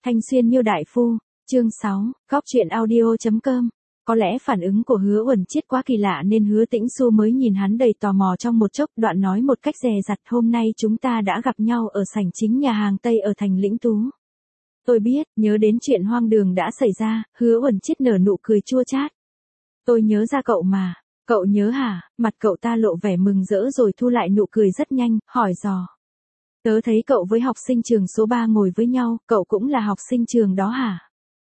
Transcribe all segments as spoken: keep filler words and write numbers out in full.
Thanh Xuyên Miêu Đại Phu, chương sáu, góc truyện audio chấm com. Có lẽ phản ứng của Hứa Uẩn Chiết quá kỳ lạ nên Hứa Tĩnh Xu mới nhìn hắn đầy tò mò trong một chốc, đoạn nói một cách dè dặt, hôm nay chúng ta đã gặp nhau ở sảnh chính nhà hàng Tây ở thành Lĩnh Tú. Tôi biết, nhớ đến chuyện hoang đường đã xảy ra, Hứa Uẩn Chiết nở nụ cười chua chát. Tôi nhớ ra cậu mà, cậu nhớ hả? Mặt cậu ta lộ vẻ mừng rỡ rồi thu lại nụ cười rất nhanh, hỏi dò. Tớ thấy cậu với học sinh trường số ba ngồi với nhau, cậu cũng là học sinh trường đó hả?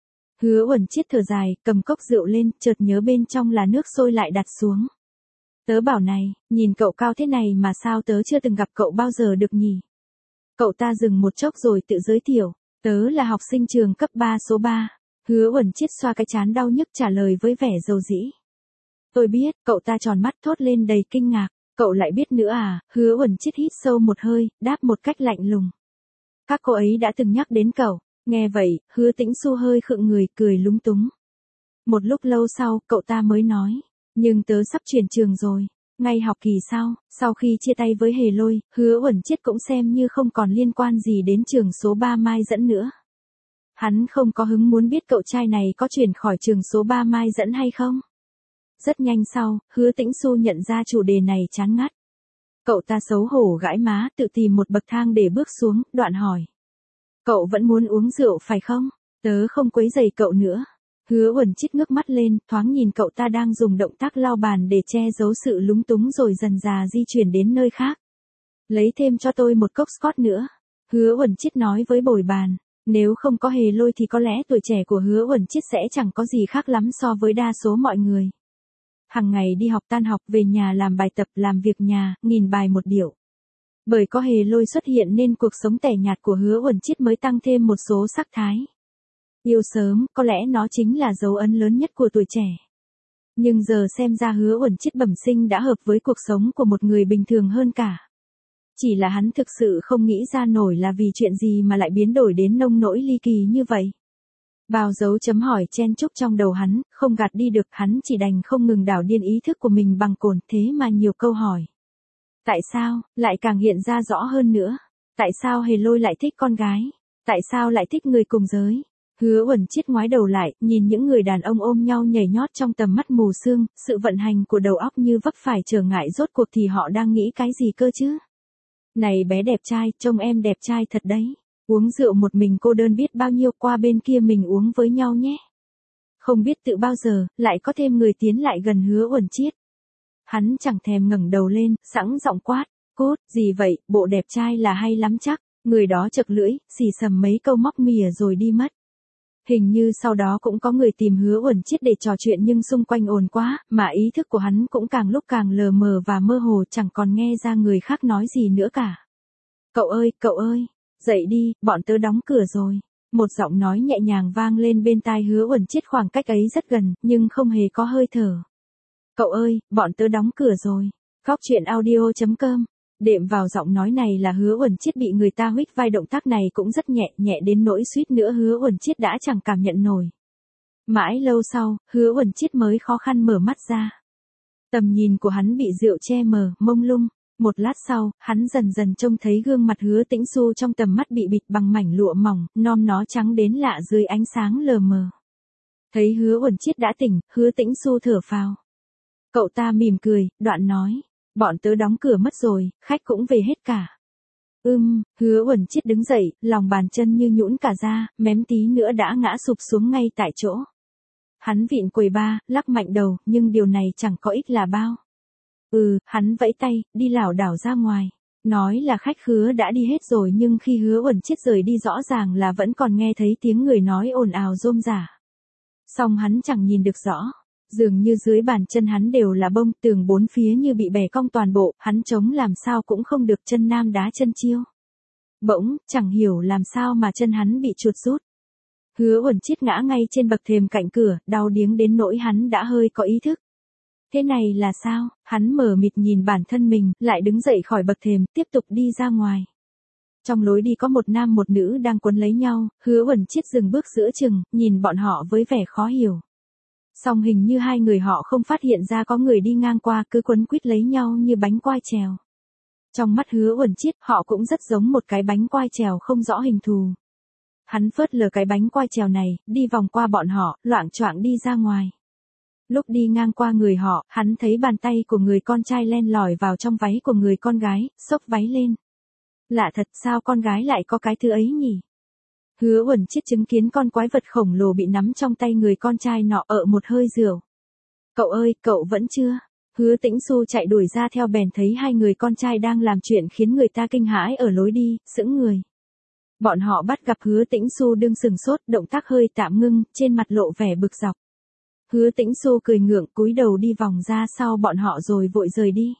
Hứa Uẩn Chiết thở dài, cầm cốc rượu lên, chợt nhớ bên trong là nước sôi lại đặt xuống. Tớ bảo này, nhìn cậu cao thế này mà sao tớ chưa từng gặp cậu bao giờ được nhỉ? Cậu ta dừng một chốc rồi tự giới thiệu, tớ là học sinh trường cấp ba số ba. Hứa Uẩn Chiết xoa cái trán đau nhức trả lời với vẻ dầu dĩ. Tôi biết, cậu ta tròn mắt thốt lên đầy kinh ngạc. Cậu lại biết nữa à? Hứa Uẩn Chiết hít sâu một hơi, đáp một cách lạnh lùng. Các cô ấy đã từng nhắc đến cậu. Nghe vậy, Hứa Tĩnh Xu hơi khựng người, cười lúng túng. Một lúc lâu sau, cậu ta mới nói. Nhưng tớ sắp chuyển trường rồi. Ngay học kỳ sau, sau khi chia tay với Hề Lôi, Hứa Uẩn Chiết cũng xem như không còn liên quan gì đến trường số ba Mai Dẫn nữa. Hắn không có hứng muốn biết cậu trai này có chuyển khỏi trường số ba Mai Dẫn hay không. Rất nhanh sau, Hứa Tĩnh Xu nhận ra chủ đề này chán ngắt. Cậu ta xấu hổ gãi má, tự tìm một bậc thang để bước xuống, đoạn hỏi. Cậu vẫn muốn uống rượu phải không? Tớ không quấy rầy cậu nữa. Hứa Uẩn Chiết ngước mắt lên, thoáng nhìn cậu ta đang dùng động tác lau bàn để che giấu sự lúng túng rồi dần dà di chuyển đến nơi khác. Lấy thêm cho tôi một cốc Scotch nữa. Hứa Uẩn Chiết nói với bồi bàn. Nếu không có Hề Lôi thì có lẽ tuổi trẻ của Hứa Uẩn Chiết sẽ chẳng có gì khác lắm so với đa số mọi người. Hằng ngày đi học tan học về nhà làm bài tập làm việc nhà, nghìn bài một điệu. Bởi có Hề Lôi xuất hiện nên cuộc sống tẻ nhạt của Hứa Uẩn Chiết mới tăng thêm một số sắc thái. Yêu sớm, có lẽ nó chính là dấu ấn lớn nhất của tuổi trẻ. Nhưng giờ xem ra Hứa Uẩn Chiết bẩm sinh đã hợp với cuộc sống của một người bình thường hơn cả. Chỉ là hắn thực sự không nghĩ ra nổi là vì chuyện gì mà lại biến đổi đến nông nỗi ly kỳ như vậy. Bao dấu chấm hỏi chen chúc trong đầu hắn, không gạt đi được, hắn chỉ đành không ngừng đảo điên ý thức của mình bằng cồn, thế mà nhiều câu hỏi. Tại sao, lại càng hiện ra rõ hơn nữa. Tại sao Hề Lôi lại thích con gái? Tại sao lại thích người cùng giới? Hứa Uẩn Chiết ngoái đầu lại, nhìn những người đàn ông ôm nhau nhảy nhót trong tầm mắt mù sương, sự vận hành của đầu óc như vấp phải trở ngại, rốt cuộc thì họ đang nghĩ cái gì cơ chứ? Này bé đẹp trai, trông em đẹp trai thật đấy. Uống rượu một mình cô đơn biết bao nhiêu, qua bên kia mình uống với nhau nhé. Không biết tự bao giờ, lại có thêm người tiến lại gần Hứa Uẩn Chiết. Hắn chẳng thèm ngẩng đầu lên, sẵn giọng quát, cốt, gì vậy, bộ đẹp trai là hay lắm chắc. Người đó chật lưỡi, xì xầm mấy câu móc mỉa rồi đi mất. Hình như sau đó cũng có người tìm Hứa Uẩn Chiết để trò chuyện nhưng xung quanh ồn quá, mà ý thức của hắn cũng càng lúc càng lờ mờ và mơ hồ, chẳng còn nghe ra người khác nói gì nữa cả. Cậu ơi, cậu ơi, dậy đi, bọn tớ đóng cửa rồi. Một giọng nói nhẹ nhàng vang lên bên tai Hứa Uẩn Chiết, khoảng cách ấy rất gần, nhưng không hề có hơi thở. Cậu ơi, bọn tớ đóng cửa rồi. Góc truyện audio chấm com. Đệm vào giọng nói này là Hứa Uẩn Chiết bị người ta huých vai, động tác này cũng rất nhẹ, nhẹ đến nỗi suýt nữa Hứa Uẩn Chiết đã chẳng cảm nhận nổi. Mãi lâu sau, Hứa Uẩn Chiết mới khó khăn mở mắt ra. Tầm nhìn của hắn bị rượu che mờ, mông lung. Một lát sau, hắn dần dần trông thấy gương mặt Hứa Tĩnh Xu trong tầm mắt bị bịt bằng mảnh lụa mỏng, nom nó trắng đến lạ dưới ánh sáng lờ mờ. Thấy Hứa Uẩn Chiết đã tỉnh, Hứa Tĩnh Xu thở phào. Cậu ta mỉm cười, đoạn nói. Bọn tớ đóng cửa mất rồi, khách cũng về hết cả. Ưm, Hứa Uẩn Chiết đứng dậy, lòng bàn chân như nhũn cả ra, mém tí nữa đã ngã sụp xuống ngay tại chỗ. Hắn vịn quầy ba, lắc mạnh đầu, nhưng điều này chẳng có ích là bao. Ừ, hắn vẫy tay, đi lảo đảo ra ngoài. Nói là khách khứa đã đi hết rồi nhưng khi Hứa Uẩn Chiết rời đi rõ ràng là vẫn còn nghe thấy tiếng người nói ồn ào rôm rả. Song hắn chẳng nhìn được rõ. Dường như dưới bàn chân hắn đều là bông, tường bốn phía như bị bẻ cong toàn bộ, hắn chống làm sao cũng không được, chân nam đá chân chiêu. Bỗng, chẳng hiểu làm sao mà chân hắn bị chuột rút. Hứa Uẩn Chiết ngã ngay trên bậc thềm cạnh cửa, đau điếng đến nỗi hắn đã hơi có ý thức. Thế này là sao? Hắn mờ mịt nhìn bản thân mình, lại đứng dậy khỏi bậc thềm, tiếp tục đi ra ngoài. Trong lối đi có một nam một nữ đang quấn lấy nhau, Hứa Uẩn Chiết dừng bước giữa chừng, nhìn bọn họ với vẻ khó hiểu. Song hình như hai người họ không phát hiện ra có người đi ngang qua, cứ quấn quýt lấy nhau như bánh quai trèo. Trong mắt Hứa Uẩn Chiết, họ cũng rất giống một cái bánh quai trèo không rõ hình thù. Hắn phớt lờ cái bánh quai trèo này, đi vòng qua bọn họ, loạng choạng đi ra ngoài. Lúc đi ngang qua người họ, hắn thấy bàn tay của người con trai len lỏi vào trong váy của người con gái, xốc váy lên. Lạ thật, sao con gái lại có cái thứ ấy nhỉ? Hứa Uẩn Chiết chứng kiến con quái vật khổng lồ bị nắm trong tay người con trai nọ ợ một hơi rượu. Cậu ơi, cậu vẫn chưa? Hứa Tĩnh Xu chạy đuổi ra theo bèn thấy hai người con trai đang làm chuyện khiến người ta kinh hãi ở lối đi, sững người. Bọn họ bắt gặp Hứa Tĩnh Xu đương sừng sốt, động tác hơi tạm ngưng, trên mặt lộ vẻ bực dọc. Hứa Tĩnh Xu cười ngượng cúi đầu đi vòng ra sau bọn họ rồi vội rời đi.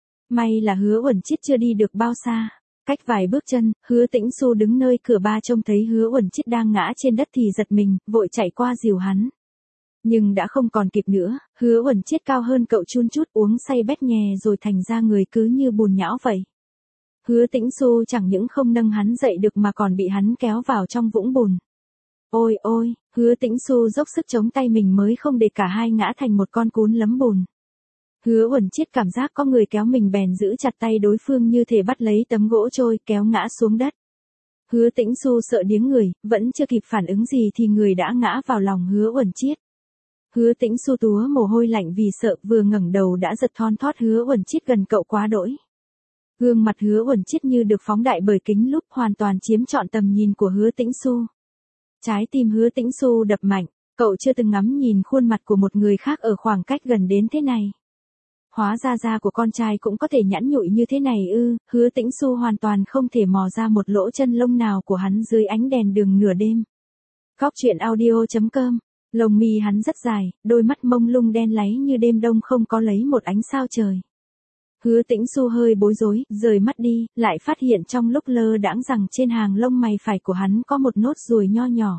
May là Hứa Uẩn Chiết chưa đi được bao xa. Cách vài bước chân, Hứa Tĩnh Xu đứng nơi cửa ba trông thấy Hứa Uẩn Chiết đang ngã trên đất thì giật mình, vội chạy qua dìu hắn. Nhưng đã không còn kịp nữa, Hứa Uẩn Chiết cao hơn cậu chun chút uống say bét nhè rồi thành ra người cứ như bùn nhão vậy. Hứa Tĩnh Xu chẳng những không nâng hắn dậy được mà còn bị hắn kéo vào trong vũng bùn. Ôi ôi, Hứa Tĩnh Xu dốc sức chống tay mình mới không để cả hai ngã thành một con cún lấm bùn. Hứa Uẩn Chiết cảm giác có người kéo mình bèn giữ chặt tay đối phương như thể bắt lấy tấm gỗ trôi kéo ngã xuống đất. Hứa Tĩnh Xu sợ điếng người, vẫn chưa kịp phản ứng gì thì người đã ngã vào lòng Hứa Uẩn Chiết. Hứa Tĩnh Xu túa mồ hôi lạnh vì sợ, vừa ngẩng đầu đã giật thon thót Hứa Uẩn Chiết gần cậu quá đỗi. Gương mặt Hứa Uẩn Chiết như được phóng đại bởi kính lúp hoàn toàn chiếm trọn tầm nhìn của Hứa Tĩnh Xu. Trái tim Hứa Tĩnh Xu đập mạnh, cậu chưa từng ngắm nhìn khuôn mặt của một người khác ở khoảng cách gần đến thế này. Hóa ra da của con trai cũng có thể nhẵn nhụi như thế này ư? Hứa Tĩnh Xu hoàn toàn không thể mò ra một lỗ chân lông nào của hắn dưới ánh đèn đường nửa đêm. Góc truyện audio chấm com. Lông mi hắn rất dài, đôi mắt mông lung đen láy như đêm đông không có lấy một ánh sao trời. Hứa Tĩnh Xu hơi bối rối, rời mắt đi, lại phát hiện trong lúc lơ đãng rằng trên hàng lông mày phải của hắn có một nốt ruồi nho nhỏ.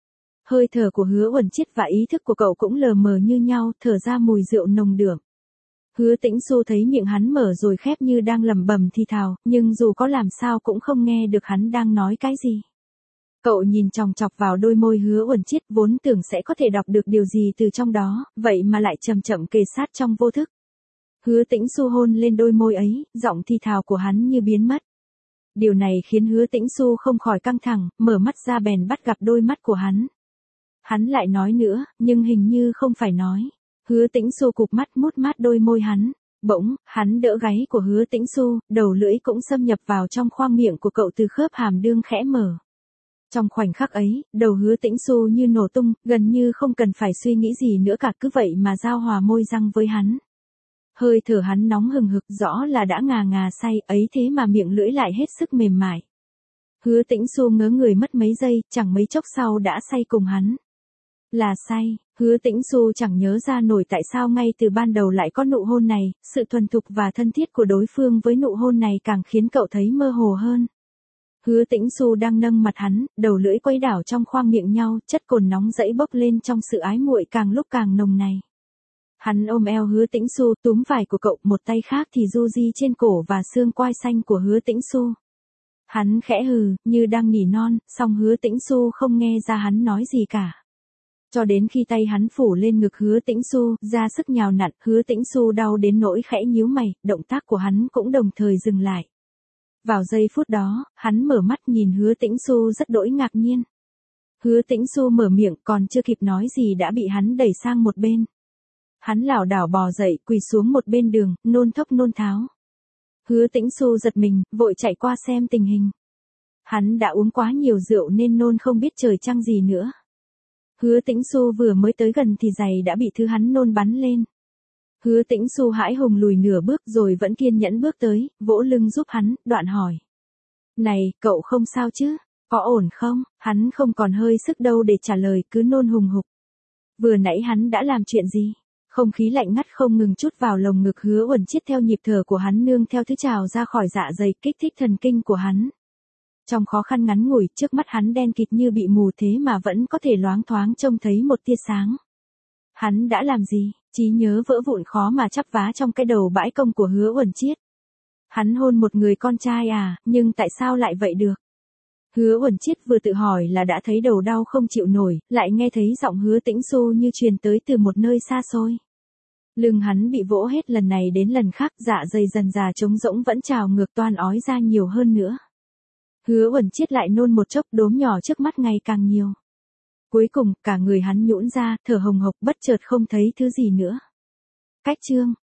Hơi thở của Hứa Uẩn Chiết và ý thức của cậu cũng lờ mờ như nhau, thở ra mùi rượu nồng đượm. Hứa Tĩnh Xu thấy miệng hắn mở rồi khép như đang lẩm bẩm thì thào, nhưng dù có làm sao cũng không nghe được hắn đang nói cái gì. Cậu nhìn chòng chọc vào đôi môi Hứa Uẩn Chiết vốn tưởng sẽ có thể đọc được điều gì từ trong đó, vậy mà lại chậm chậm kề sát trong vô thức. Hứa Tĩnh Xu hôn lên đôi môi ấy, giọng thì thào của hắn như biến mất. Điều này khiến Hứa Tĩnh Xu không khỏi căng thẳng, mở mắt ra bèn bắt gặp đôi mắt của hắn. Hắn lại nói nữa, nhưng hình như không phải nói. Hứa Tĩnh Xu cụp mắt mút mát đôi môi hắn. Bỗng, hắn đỡ gáy của Hứa Tĩnh Xu, đầu lưỡi cũng xâm nhập vào trong khoang miệng của cậu từ khớp hàm đương khẽ mở. Trong khoảnh khắc ấy, đầu Hứa Tĩnh Xu như nổ tung, gần như không cần phải suy nghĩ gì nữa cả, cứ vậy mà giao hòa môi răng với hắn. Hơi thở hắn nóng hừng hực, rõ là đã ngà ngà say, ấy thế mà miệng lưỡi lại hết sức mềm mại. Hứa Tĩnh Xu ngớ người mất mấy giây, chẳng mấy chốc sau đã say cùng hắn. Là say, Hứa Tĩnh Xu chẳng nhớ ra nổi tại sao ngay từ ban đầu lại có nụ hôn này, sự thuần thục và thân thiết của đối phương với nụ hôn này càng khiến cậu thấy mơ hồ hơn. Hứa Tĩnh Xu đang nâng mặt hắn, đầu lưỡi quay đảo trong khoang miệng nhau, chất cồn nóng dẫy bốc lên trong sự ái muội càng lúc càng nồng này. Hắn ôm eo Hứa Tĩnh Xu, túm vải của cậu, một tay khác thì du di trên cổ và xương quai xanh của Hứa Tĩnh Xu. Hắn khẽ hừ, như đang nỉ non, song Hứa Tĩnh Xu không nghe ra hắn nói gì cả. Cho đến khi tay hắn phủ lên ngực Hứa Tĩnh Xu, ra sức nhào nặn, Hứa Tĩnh Xu đau đến nỗi khẽ nhíu mày, động tác của hắn cũng đồng thời dừng lại. Vào giây phút đó, hắn mở mắt nhìn Hứa Tĩnh Xu rất đỗi ngạc nhiên. Hứa Tĩnh Xu mở miệng còn chưa kịp nói gì đã bị hắn đẩy sang một bên. Hắn lảo đảo bò dậy, quỳ xuống một bên đường, nôn thốc nôn tháo. Hứa Tĩnh Xu giật mình, vội chạy qua xem tình hình. Hắn đã uống quá nhiều rượu nên nôn không biết trời trăng gì nữa. Hứa Tĩnh Xu vừa mới tới gần thì giày đã bị thứ hắn nôn bắn lên. Hứa Tĩnh Xu hãi hùng lùi nửa bước rồi vẫn kiên nhẫn bước tới, vỗ lưng giúp hắn, đoạn hỏi. Này, cậu không sao chứ? Có ổn không? Hắn không còn hơi sức đâu để trả lời, cứ nôn hùng hục. Vừa nãy hắn đã làm chuyện gì? Không khí lạnh ngắt không ngừng trút vào lồng ngực Hứa Uẩn Chiết theo nhịp thở của hắn nương theo thứ trào ra khỏi dạ dày, kích thích thần kinh của hắn. Trong khó khăn ngắn ngủi, trước mắt hắn đen kịt như bị mù thế mà vẫn có thể loáng thoáng trông thấy một tia sáng. Hắn đã làm gì? Trí nhớ vỡ vụn khó mà chắp vá trong cái đầu bãi công của Hứa Uẩn Chiết. Hắn hôn một người con trai à, nhưng tại sao lại vậy được? Hứa Uẩn Chiết vừa tự hỏi là đã thấy đầu đau không chịu nổi, lại nghe thấy giọng Hứa Tĩnh Xu như truyền tới từ một nơi xa xôi. Lưng hắn bị vỗ hết lần này đến lần khác, dạ dày dần dà trống rỗng vẫn trào ngược toan ói ra nhiều hơn nữa. Hứa Uẩn Chiết lại nôn một chốc, đốm nhỏ trước mắt ngày càng nhiều. Cuối cùng, cả người hắn nhũn ra, thở hồng hộc, bất chợt không thấy thứ gì nữa. Cách chương